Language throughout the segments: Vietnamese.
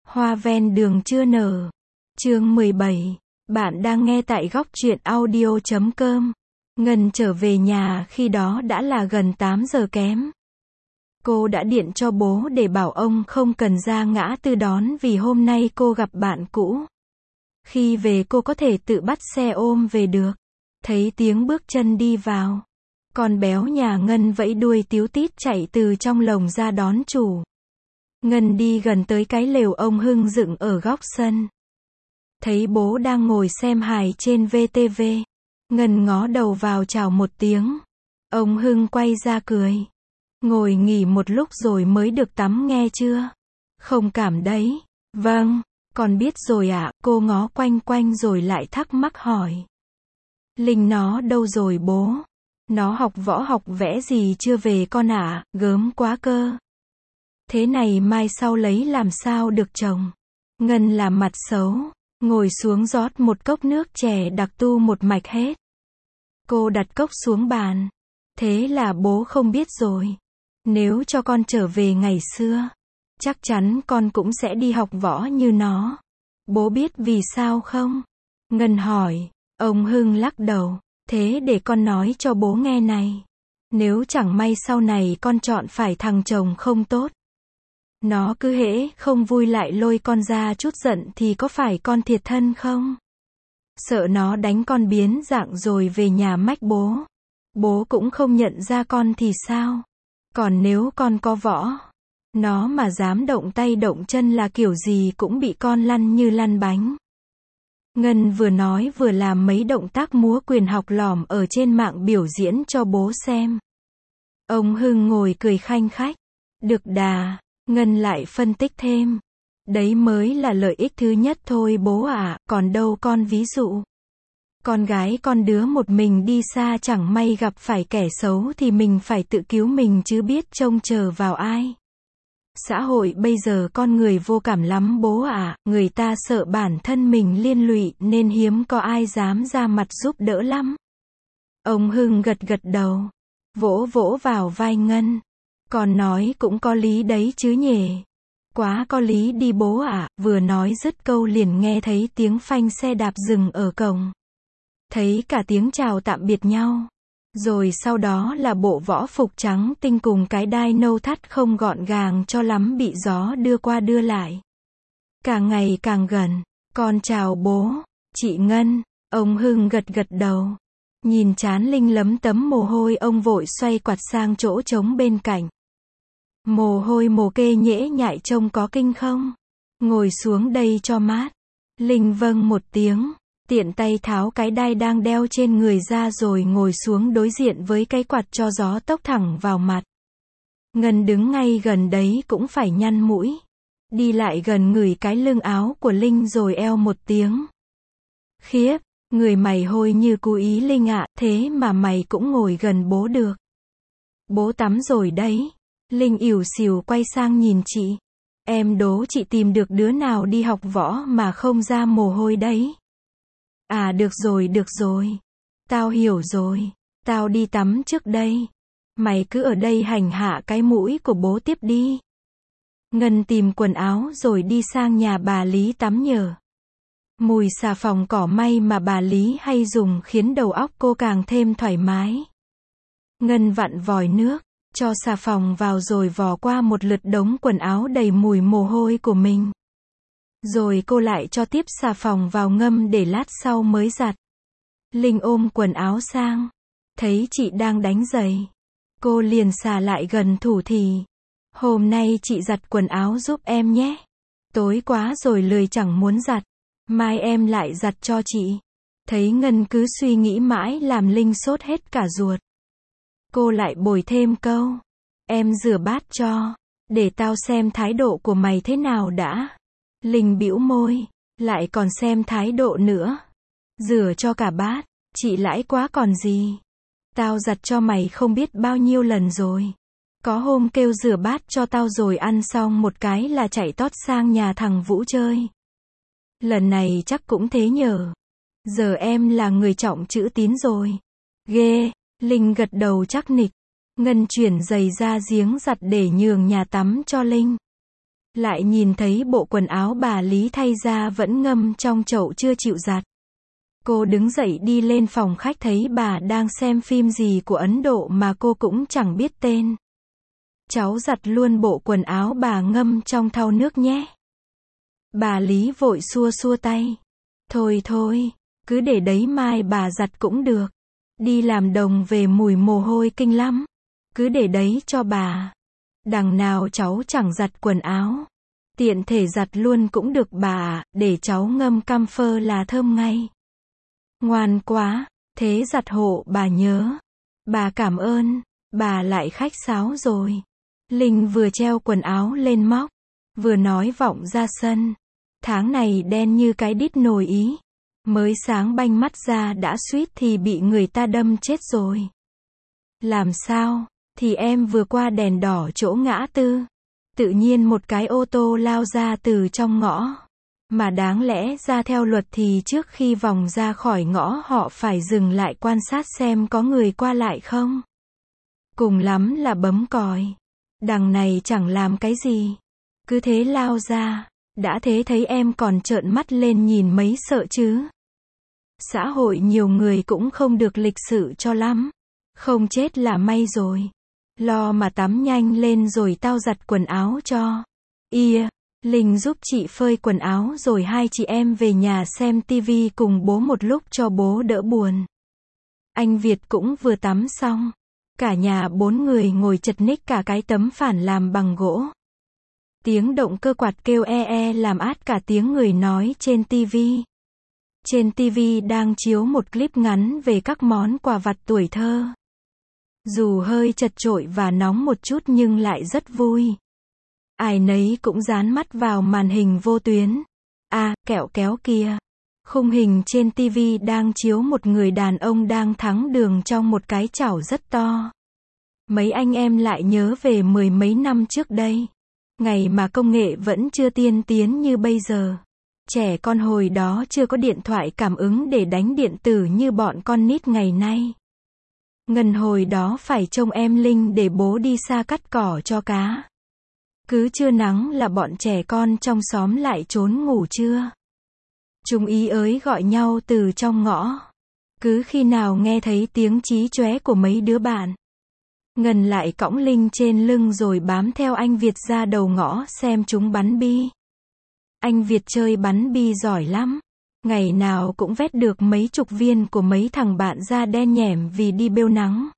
Hoa ven đường chưa nở. Chương 17. Bạn đang nghe tại góc truyện audio.com. Ngân trở về nhà khi đó đã là gần 8 giờ kém. Cô đã điện cho bố để bảo ông không cần ra ngã tư đón vì hôm nay cô gặp bạn cũ. Khi về cô có thể tự bắt xe ôm về được. Thấy tiếng bước chân đi vào. Con béo nhà Ngân vẫy đuôi tíu tít chạy từ trong lồng ra đón chủ. Ngân đi gần tới cái lều ông Hưng dựng ở góc sân. Thấy bố đang ngồi xem hài trên VTV. Ngân ngó đầu vào chào một tiếng. Ông Hưng quay ra cười. Ngồi nghỉ một lúc rồi mới được tắm nghe chưa? Không cảm đấy. Vâng, con biết rồi ạ. Cô ngó quanh quanh rồi lại thắc mắc hỏi. Linh nó đâu rồi bố? Nó học võ học vẽ gì chưa về con ạ? Gớm quá cơ. Thế này mai sau lấy làm sao được chồng? Ngân làm mặt xấu, ngồi xuống rót một cốc nước chè đặc tu một mạch hết. Cô đặt cốc xuống bàn. Thế là bố không biết rồi. Nếu cho con trở về ngày xưa, chắc chắn con cũng sẽ đi học võ như nó. Bố biết vì sao không? Ngân hỏi. Ông Hưng lắc đầu. Thế để con nói cho bố nghe này. Nếu chẳng may sau này con chọn phải thằng chồng không tốt, nó cứ hễ không vui lại lôi con ra chút giận thì có phải con thiệt thân không? Sợ nó đánh con biến dạng rồi về nhà mách bố. Bố cũng không nhận ra con thì sao? Còn nếu con có võ, nó mà dám động tay động chân là kiểu gì cũng bị con lăn như lăn bánh. Ngân vừa nói vừa làm mấy động tác múa quyền học lỏm ở trên mạng biểu diễn cho bố xem. Ông Hưng ngồi cười khanh khách. Được đà. Ngân lại phân tích thêm. Đấy mới là lợi ích thứ nhất thôi bố ạ, còn đâu con ví dụ. Con gái con đứa một mình đi xa chẳng may gặp phải kẻ xấu thì mình phải tự cứu mình chứ biết trông chờ vào ai. Xã hội bây giờ con người vô cảm lắm bố ạ, người ta sợ bản thân mình liên lụy nên hiếm có ai dám ra mặt giúp đỡ lắm. Ông Hưng gật gật đầu, vỗ vỗ vào vai Ngân. Con nói cũng có lý đấy chứ nhỉ. Quá có lý đi bố ạ. Vừa nói dứt câu liền nghe thấy tiếng phanh xe đạp dừng ở cổng. Thấy cả tiếng chào tạm biệt nhau. Rồi sau đó là bộ võ phục trắng tinh cùng cái đai nâu thắt không gọn gàng cho lắm bị gió đưa qua đưa lại. Càng ngày càng gần. Con chào bố. Chị Ngân. Ông Hưng gật gật đầu. Nhìn trán Linh lấm tấm mồ hôi ông vội xoay quạt sang chỗ trống bên cạnh. Mồ hôi mồ kê nhễ nhại trông có kinh không? Ngồi xuống đây cho mát. Linh vâng một tiếng. Tiện tay tháo cái đai đang đeo trên người ra rồi ngồi xuống đối diện với cái quạt cho gió tốc thẳng vào mặt. Ngân đứng ngay gần đấy cũng phải nhăn mũi. Đi lại gần ngửi cái lưng áo của Linh rồi eo một tiếng. Khiếp, người mày hôi như cú ý Linh ạ, thế mà mày cũng ngồi gần bố được. Bố tắm rồi đấy. Linh ỉu xìu quay sang nhìn chị. Em đố chị tìm được đứa nào đi học võ mà không ra mồ hôi đấy. À được rồi. Tao hiểu rồi. Tao đi tắm trước đây. Mày cứ ở đây hành hạ cái mũi của bố tiếp đi. Ngân tìm quần áo rồi đi sang nhà bà Lý tắm nhờ. Mùi xà phòng cỏ may mà bà Lý hay dùng khiến đầu óc cô càng thêm thoải mái. Ngân vặn vòi nước, cho xà phòng vào rồi vò qua một lượt đống quần áo đầy mùi mồ hôi của mình. Rồi cô lại cho tiếp xà phòng vào ngâm để lát sau mới giặt. Linh ôm quần áo sang. Thấy chị đang đánh giày. Cô liền xà lại gần thủ thỉ. Hôm nay chị giặt quần áo giúp em nhé. Tối quá rồi lười chẳng muốn giặt. Mai em lại giặt cho chị. Thấy Ngân cứ suy nghĩ mãi làm Linh sốt hết cả ruột. Cô lại bồi thêm câu. Em rửa bát cho. Để tao xem thái độ của mày thế nào đã. Linh bĩu môi. Lại còn xem thái độ nữa. Rửa cho cả bát. Chị lãi quá còn gì. Tao giặt cho mày không biết bao nhiêu lần rồi. Có hôm kêu rửa bát cho tao rồi ăn xong một cái là chạy tót sang nhà thằng Vũ chơi. Lần này chắc cũng thế nhờ. Giờ em là người trọng chữ tín rồi. Ghê. Linh gật đầu chắc nịch. Ngân chuyển giày ra giếng giặt để nhường nhà tắm cho Linh. lại nhìn thấy bộ quần áo bà Lý thay ra vẫn ngâm trong chậu chưa chịu giặt. Cô đứng dậy đi lên phòng khách thấy bà đang xem phim gì của Ấn Độ mà cô cũng chẳng biết tên. Cháu giặt luôn bộ quần áo bà ngâm trong thau nước nhé. Bà Lý vội xua xua tay. Thôi thôi, cứ để đấy mai bà giặt cũng được. Đi làm đồng về mùi mồ hôi kinh lắm. Cứ để đấy cho bà. Đằng nào cháu chẳng giặt quần áo. Tiện thể giặt luôn cũng được bà ạ, để cháu ngâm camphor là thơm ngay. Ngoan quá, thế giặt hộ bà nhớ. Bà cảm ơn, bà lại khách sáo rồi. Linh vừa treo quần áo lên móc, vừa nói vọng ra sân. Tháng này đen như cái đít nồi ý. Mới sáng banh mắt ra đã suýt thì bị người ta đâm chết rồi. Làm sao? Thì em vừa qua đèn đỏ chỗ ngã tư. Tự nhiên một cái ô tô lao ra từ trong ngõ. Mà đáng lẽ ra theo luật thì trước khi vòng ra khỏi ngõ họ phải dừng lại quan sát xem có người qua lại không. Cùng lắm là bấm còi. Đằng này chẳng làm cái gì. Cứ thế lao ra. Đã thế thấy em còn trợn mắt lên nhìn mấy sợ chứ. Xã hội nhiều người cũng không được lịch sự cho lắm. Không chết là may rồi. Lo mà tắm nhanh lên rồi tao giặt quần áo cho. Linh giúp chị phơi quần áo rồi hai chị em về nhà xem tivi cùng bố một lúc cho bố đỡ buồn. Anh Việt cũng vừa tắm xong. Cả nhà 4 người ngồi chật ních cả cái tấm phản làm bằng gỗ. Tiếng động cơ quạt kêu làm át cả tiếng người nói trên tivi. Trên tivi đang chiếu một clip ngắn về các món quà vặt tuổi thơ. Dù hơi chật chội và nóng một chút nhưng lại rất vui. Ai nấy cũng dán mắt vào màn hình vô tuyến. Kẹo kéo kìa. Khung hình trên tivi đang chiếu một người đàn ông đang thắng đường trong một cái chảo rất to. Mấy anh em lại nhớ về 10 mấy năm trước đây. Ngày mà công nghệ vẫn chưa tiên tiến như bây giờ. Trẻ con hồi đó chưa có điện thoại cảm ứng để đánh điện tử như bọn con nít ngày nay. Ngân hồi đó phải trông em Linh để bố đi xa cắt cỏ cho cá. Cứ trưa nắng là bọn trẻ con trong xóm lại trốn ngủ trưa. Chúng ý ới gọi nhau từ trong ngõ. Cứ khi nào nghe thấy tiếng chí chóe của mấy đứa bạn, Ngân lại cõng Linh trên lưng rồi bám theo anh Việt ra đầu ngõ xem chúng bắn bi. Anh Việt chơi bắn bi giỏi lắm. Ngày nào cũng vét được mấy chục viên của mấy thằng bạn da đen nhẻm vì đi bêu nắng.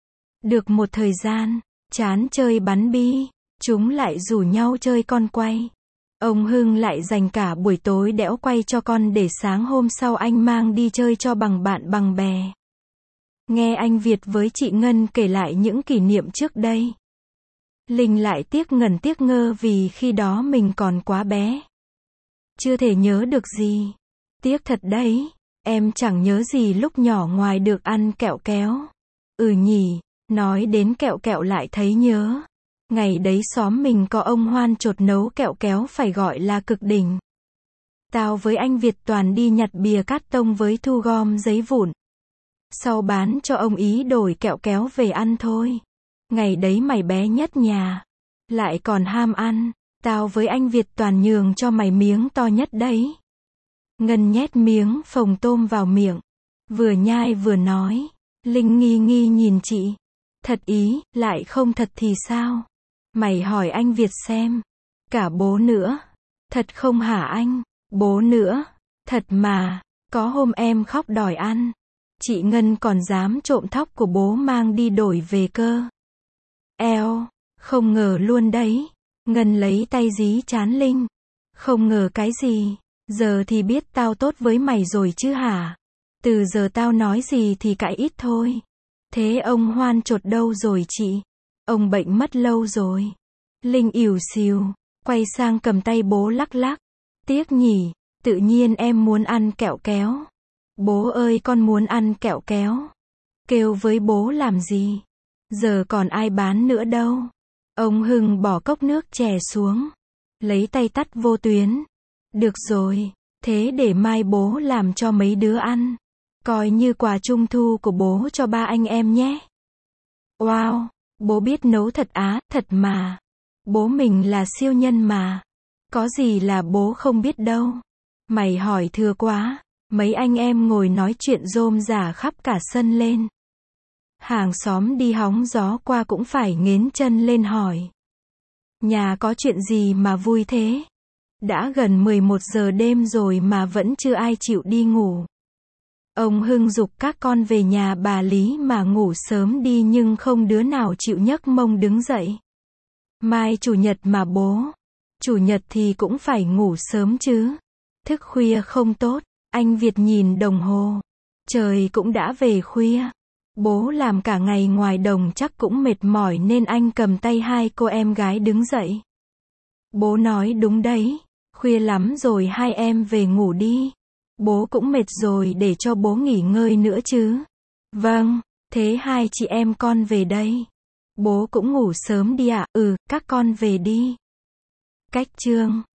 Được một thời gian, chán chơi bắn bi, chúng lại rủ nhau chơi con quay. Ông Hưng lại dành cả buổi tối đẽo quay cho con để sáng hôm sau anh mang đi chơi cho bằng bạn bằng bè. Nghe anh Việt với chị Ngân kể lại những kỷ niệm trước đây, Linh lại tiếc ngần tiếc ngơ vì khi đó mình còn quá bé. Chưa thể nhớ được gì. Tiếc thật đấy, em chẳng nhớ gì lúc nhỏ ngoài được ăn kẹo kéo. Nhỉ, nói đến kẹo kẹo lại thấy nhớ. Ngày đấy xóm mình có ông Hoan chột nấu kẹo kéo phải gọi là cực đỉnh. Tao với anh Việt toàn đi nhặt bìa cát tông với thu gom giấy vụn. Sau bán cho ông ý đổi kẹo kéo về ăn thôi. Ngày đấy mày bé nhất nhà. Lại còn ham ăn. Tao với anh Việt toàn nhường cho mày miếng to nhất đấy. Ngân nhét miếng phồng tôm vào miệng. Vừa nhai vừa nói. Linh nghi nghi nhìn chị. Thật ý, lại không thật thì sao? Mày hỏi anh Việt xem. Cả bố nữa. Thật không hả anh? Bố nữa. Thật mà. Có hôm em khóc đòi ăn. Chị Ngân còn dám trộm thóc của bố mang đi đổi về cơ. Không ngờ luôn đấy. Ngân lấy tay dí trán Linh. Không ngờ cái gì? Giờ thì biết tao tốt với mày rồi chứ hả? Từ giờ tao nói gì thì cãi ít thôi. Thế ông Hoan chột đâu rồi chị? Ông bệnh mất lâu rồi. Linh ỉu xìu, quay sang cầm tay bố lắc lắc. Tiếc nhỉ, tự nhiên em muốn ăn kẹo kéo. Bố ơi con muốn ăn kẹo kéo. Kêu với bố làm gì? Giờ còn ai bán nữa đâu. Ông Hưng bỏ cốc nước chè xuống. Lấy tay tắt vô tuyến. Được rồi, thế để mai bố làm cho mấy đứa ăn. Coi như quà trung thu của bố cho ba anh em nhé. Wow, bố biết nấu thật á, thật mà. Bố mình là siêu nhân mà. Có gì là bố không biết đâu. Mày hỏi thừa quá. Mấy anh em ngồi nói chuyện rôm rả khắp cả sân lên. Hàng xóm đi hóng gió qua cũng phải nghến chân lên hỏi. Nhà có chuyện gì mà vui thế? Đã gần 11 giờ đêm rồi mà vẫn chưa ai chịu đi ngủ. Ông Hưng giục các con về nhà bà Lý mà ngủ sớm đi nhưng không đứa nào chịu nhấc mông đứng dậy. Mai chủ nhật mà bố. Chủ nhật thì cũng phải ngủ sớm chứ. Thức khuya không tốt. Anh Việt nhìn đồng hồ. Trời cũng đã về khuya. Bố làm cả ngày ngoài đồng chắc cũng mệt mỏi nên anh cầm tay hai cô em gái đứng dậy. Bố nói đúng đấy. Khuya lắm rồi hai em về ngủ đi. Bố cũng mệt rồi để cho bố nghỉ ngơi nữa chứ. Vâng, thế hai chị em con về đây. Bố cũng ngủ sớm đi ạ. Các con về đi. Cách chương